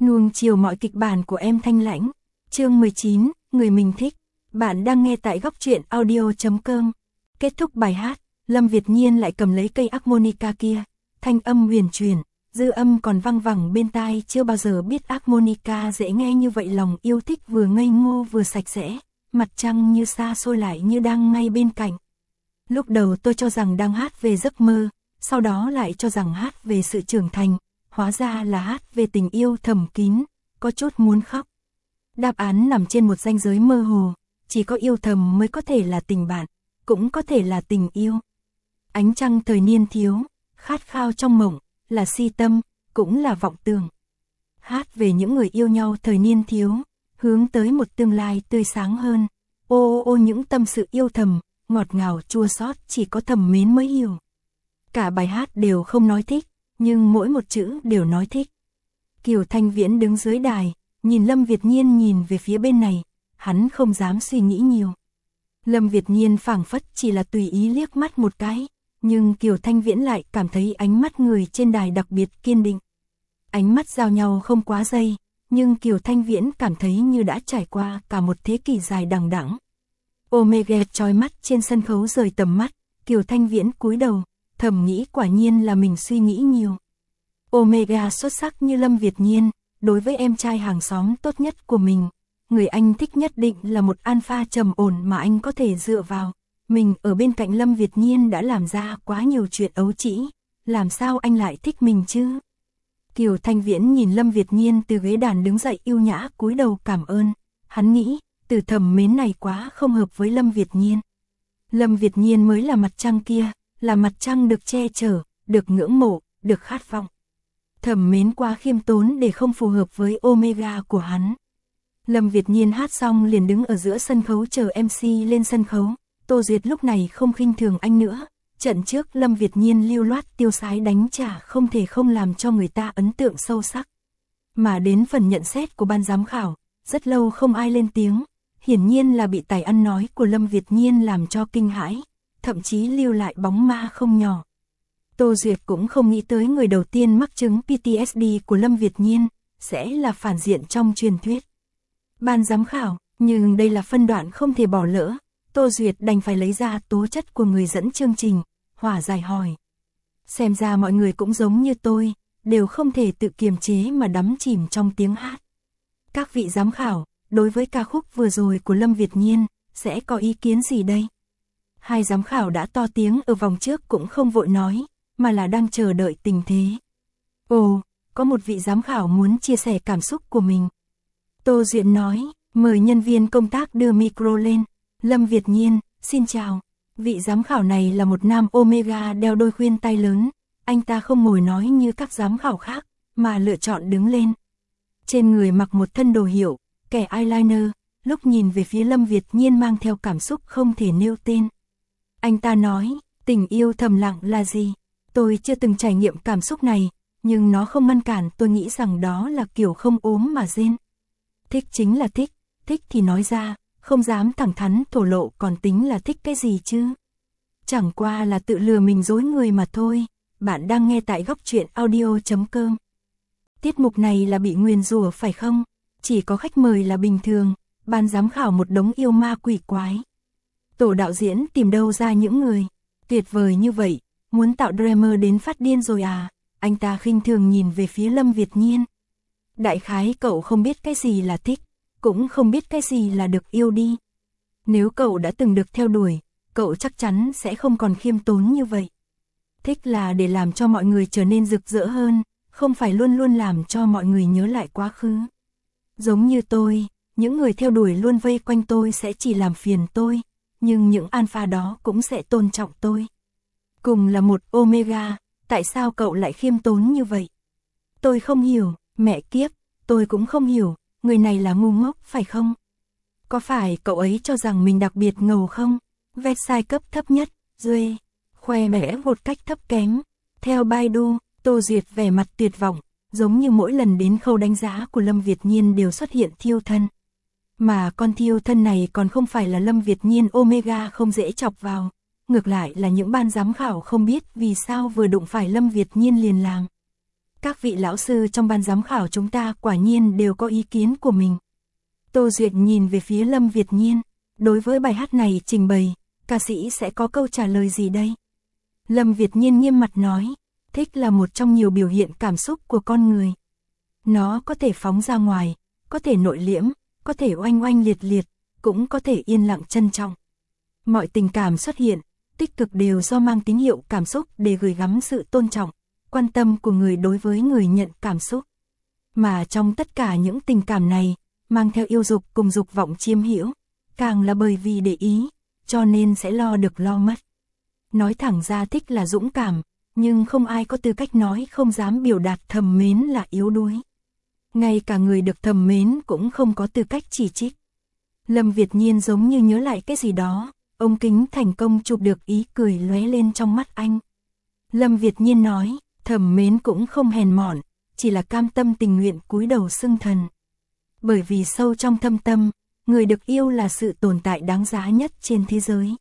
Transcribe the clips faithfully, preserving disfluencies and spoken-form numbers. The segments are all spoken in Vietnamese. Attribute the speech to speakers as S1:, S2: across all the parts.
S1: Nuông chiều mọi kịch bản của em Thanh Lãnh. Chương mười chín, người mình thích. Bạn đang nghe tại góc truyện audio chấm com. Kết thúc bài hát, Lâm Việt Nhiên lại cầm lấy cây harmonica kia, thanh âm huyền chuyển, dư âm còn văng vẳng bên tai, chưa bao giờ biết harmonica dễ nghe như vậy. Lòng yêu thích vừa ngây ngô vừa sạch sẽ, mặt trăng như xa xôi lại như đang ngay bên cạnh. Lúc đầu tôi cho rằng đang hát về giấc mơ, sau đó lại cho rằng hát về sự trưởng thành, hóa ra là hát về tình yêu thầm kín, có chút muốn khóc. Đáp án nằm trên một ranh giới mơ hồ, chỉ có yêu thầm mới có thể là tình bạn, cũng có thể là tình yêu. Ánh trăng thời niên thiếu, khát khao trong mộng, là si tâm, cũng là vọng tưởng. Hát về những người yêu nhau thời niên thiếu, hướng tới một tương lai tươi sáng hơn. Ô ô ô những tâm sự yêu thầm, ngọt ngào chua xót chỉ có thầm mến mới hiểu. Cả bài hát đều không nói thích, nhưng mỗi một chữ đều nói thích. Kiều Thanh Viễn đứng dưới đài, nhìn Lâm Việt Nhiên nhìn về phía bên này, hắn không dám suy nghĩ nhiều. Lâm Việt Nhiên phảng phất chỉ là tùy ý liếc mắt một cái, nhưng Kiều Thanh Viễn lại cảm thấy ánh mắt người trên đài đặc biệt kiên định. Ánh mắt giao nhau không quá giây, nhưng Kiều Thanh Viễn cảm thấy như đã trải qua cả một thế kỷ dài đằng đẵng. Omega chói mắt trên sân khấu rời tầm mắt, Kiều Thanh Viễn cúi đầu, thầm nghĩ quả nhiên là mình suy nghĩ nhiều. Omega xuất sắc như Lâm Việt Nhiên, đối với em trai hàng xóm tốt nhất của mình, người anh thích nhất định là một alpha trầm ổn mà anh có thể dựa vào. Mình ở bên cạnh Lâm Việt Nhiên đã làm ra quá nhiều chuyện ấu trĩ, làm sao anh lại thích mình chứ? Kiều Thanh Viễn nhìn Lâm Việt Nhiên từ ghế đàn đứng dậy yêu nhã cúi đầu cảm ơn, hắn nghĩ, từ thầm mến này quá không hợp với Lâm Việt Nhiên. Lâm Việt Nhiên mới là mặt trăng kia, là mặt trăng được che chở, được ngưỡng mộ, được khát vọng. Thầm mến quá khiêm tốn để không phù hợp với Omega của hắn. Lâm Việt Nhiên hát xong liền đứng ở giữa sân khấu chờ em xê lên sân khấu. Tô Duyệt lúc này không khinh thường anh nữa. Trận trước Lâm Việt Nhiên lưu loát tiêu sái đánh trả không thể không làm cho người ta ấn tượng sâu sắc. Mà đến phần nhận xét của ban giám khảo, rất lâu không ai lên tiếng. Hiển nhiên là bị tài ăn nói của Lâm Việt Nhiên làm cho kinh hãi, thậm chí lưu lại bóng ma không nhỏ. Tô Duyệt cũng không nghĩ tới người đầu tiên mắc chứng pê tê ét đê của Lâm Việt Nhiên sẽ là phản diện trong truyền thuyết. Ban giám khảo, nhưng đây là phân đoạn không thể bỏ lỡ. Tô Duyệt đành phải lấy ra tố chất của người dẫn chương trình, hòa giải hỏi. Xem ra mọi người cũng giống như tôi, đều không thể tự kiềm chế mà đắm chìm trong tiếng hát. Các vị giám khảo, đối với ca khúc vừa rồi của Lâm Việt Nhiên, sẽ có ý kiến gì đây? Hai giám khảo đã to tiếng ở vòng trước cũng không vội nói, mà là đang chờ đợi tình thế. Ồ, có một vị giám khảo muốn chia sẻ cảm xúc của mình. Tô Duyệt nói, mời nhân viên công tác đưa micro lên. Lâm Việt Nhiên, xin chào. Vị giám khảo này là một nam Omega đeo đôi khuyên tai lớn. Anh ta không ngồi nói như các giám khảo khác, mà lựa chọn đứng lên. Trên người mặc một thân đồ hiệu, kẻ eyeliner, lúc nhìn về phía Lâm Việt Nhiên mang theo cảm xúc không thể nêu tên. Anh ta nói, tình yêu thầm lặng là gì? Tôi chưa từng trải nghiệm cảm xúc này, nhưng nó không ngăn cản tôi nghĩ rằng đó là kiểu không ốm mà rên. Thích chính là thích, thích thì nói ra, không dám thẳng thắn thổ lộ còn tính là thích cái gì chứ? Chẳng qua là tự lừa mình dối người mà thôi. Bạn đang nghe tại góc truyện audio chấm com. Tiết mục này là bị nguyền rủa phải không? Chỉ có khách mời là bình thường, ban giám khảo một đống yêu ma quỷ quái. Tổ đạo diễn tìm đâu ra những người tuyệt vời như vậy, muốn tạo drama đến phát điên rồi à? Anh ta khinh thường nhìn về phía Lâm Việt Nhiên. Đại khái cậu không biết cái gì là thích, cũng không biết cái gì là được yêu đi. Nếu cậu đã từng được theo đuổi, cậu chắc chắn sẽ không còn khiêm tốn như vậy. Thích là để làm cho mọi người trở nên rực rỡ hơn, không phải luôn luôn làm cho mọi người nhớ lại quá khứ. Giống như tôi, những người theo đuổi luôn vây quanh tôi sẽ chỉ làm phiền tôi, nhưng những alpha đó cũng sẽ tôn trọng tôi. Cùng là một Omega, tại sao cậu lại khiêm tốn như vậy? Tôi không hiểu, mẹ kiếp, tôi cũng không hiểu, người này là ngu ngốc phải không? Có phải cậu ấy cho rằng mình đặc biệt ngầu không? Versailles cấp thấp nhất, Duê, khoe mẽ một cách thấp kém. Theo Baidu, Tô Duyệt vẻ mặt tuyệt vọng, giống như mỗi lần đến khâu đánh giá của Lâm Việt Nhiên đều xuất hiện thiêu thân. Mà con thiêu thân này còn không phải là Lâm Việt Nhiên Omega không dễ chọc vào, ngược lại là những ban giám khảo không biết vì sao vừa đụng phải Lâm Việt Nhiên liền làm. Các vị lão sư trong ban giám khảo chúng ta quả nhiên đều có ý kiến của mình. Tô Duyệt nhìn về phía Lâm Việt Nhiên, đối với bài hát này trình bày, ca sĩ sẽ có câu trả lời gì đây? Lâm Việt Nhiên nghiêm mặt nói, thích là một trong nhiều biểu hiện cảm xúc của con người. Nó có thể phóng ra ngoài, có thể nội liễm, có thể oanh oanh liệt liệt, cũng có thể yên lặng trân trọng. Mọi tình cảm xuất hiện, tích cực đều do mang tín hiệu cảm xúc để gửi gắm sự tôn trọng, quan tâm của người đối với người nhận cảm xúc. Mà trong tất cả những tình cảm này, mang theo yêu dục cùng dục vọng chiếm hữu, càng là bởi vì để ý, cho nên sẽ lo được lo mất. Nói thẳng ra thích là dũng cảm, nhưng không ai có tư cách nói không dám biểu đạt thầm mến là yếu đuối. Ngay cả người được thầm mến cũng không có tư cách chỉ trích. Lâm Việt Nhiên giống như nhớ lại cái gì đó, ống kính thành công chụp được ý cười lóe lên trong mắt anh. Lâm Việt Nhiên nói, thầm mến cũng không hèn mọn, chỉ là cam tâm tình nguyện cúi đầu xưng thần. Bởi vì sâu trong thâm tâm, người được yêu là sự tồn tại đáng giá nhất trên thế giới.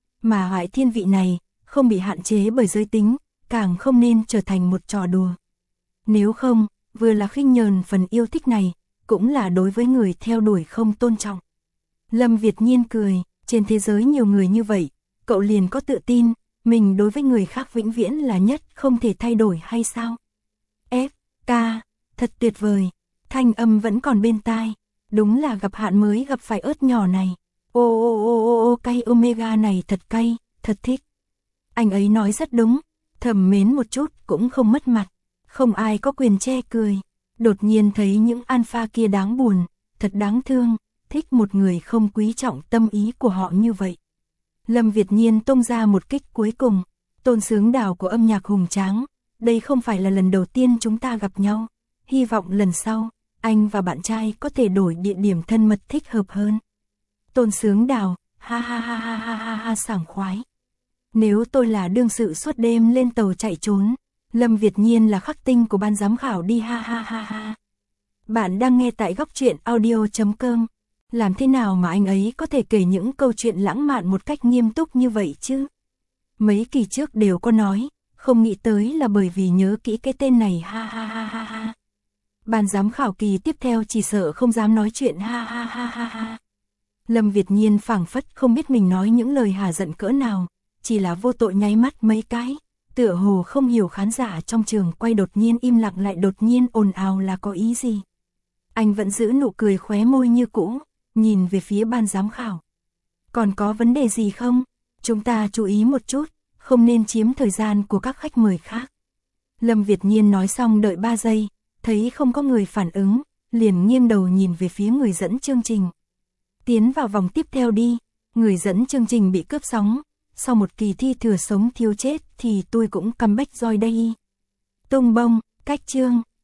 S1: Mà Hoại Thiên vị này, không bị hạn chế bởi giới tính, càng không nên trở thành một trò đùa. Nếu không, vừa là khinh nhờn phần yêu thích này, cũng là đối với người theo đuổi không tôn trọng. Lâm Việt Nhiên cười, trên thế giới nhiều người như vậy, cậu liền có tự tin, mình đối với người khác vĩnh viễn là nhất không thể thay đổi hay sao? F, K, thật tuyệt vời, thanh âm vẫn còn bên tai, đúng là gặp hạn mới gặp phải ớt nhỏ này. Ô ô ô ô ô cay omega này thật cay, thật thích. Anh ấy nói rất đúng, thầm mến một chút cũng không mất mặt, không ai có quyền che cười. Đột nhiên thấy những alpha kia đáng buồn, thật đáng thương, thích một người không quý trọng tâm ý của họ như vậy. Lâm Việt Nhiên tung ra một kích cuối cùng, tôn sướng đào của âm nhạc hùng tráng, đây không phải là lần đầu tiên chúng ta gặp nhau, hy vọng lần sau, anh và bạn trai có thể đổi địa điểm thân mật thích hợp hơn. Tôn sướng đào, ha ha ha ha ha ha ha sảng khoái. Nếu tôi là đương sự suốt đêm lên tàu chạy trốn, Lâm Việt Nhiên là khắc tinh của ban giám khảo đi ha ha ha ha. Bạn đang nghe tại góc truyện audio chấm com. Làm thế nào mà anh ấy có thể kể những câu chuyện lãng mạn một cách nghiêm túc như vậy chứ? Mấy kỳ trước đều có nói, không nghĩ tới là bởi vì nhớ kỹ cái tên này ha ha ha ha ha. Ban giám khảo kỳ tiếp theo chỉ sợ không dám nói chuyện ha ha ha ha ha. Lâm Việt Nhiên phảng phất không biết mình nói những lời hà giận cỡ nào, chỉ là vô tội nháy mắt mấy cái, tựa hồ không hiểu khán giả trong trường quay đột nhiên im lặng lại đột nhiên ồn ào là có ý gì. Anh vẫn giữ nụ cười khóe môi như cũ, nhìn về phía ban giám khảo. Còn có vấn đề gì không? Chúng ta chú ý một chút, không nên chiếm thời gian của các khách mời khác. Lâm Việt Nhiên nói xong đợi ba giây, thấy không có người phản ứng, liền nghiêng đầu nhìn về phía người dẫn chương trình. Tiến vào vòng tiếp theo đi, người dẫn chương trình bị cướp sóng, sau một kỳ thi thừa sống thiếu chết thì tôi cũng comeback rồi đây. Tung bông, cách chương,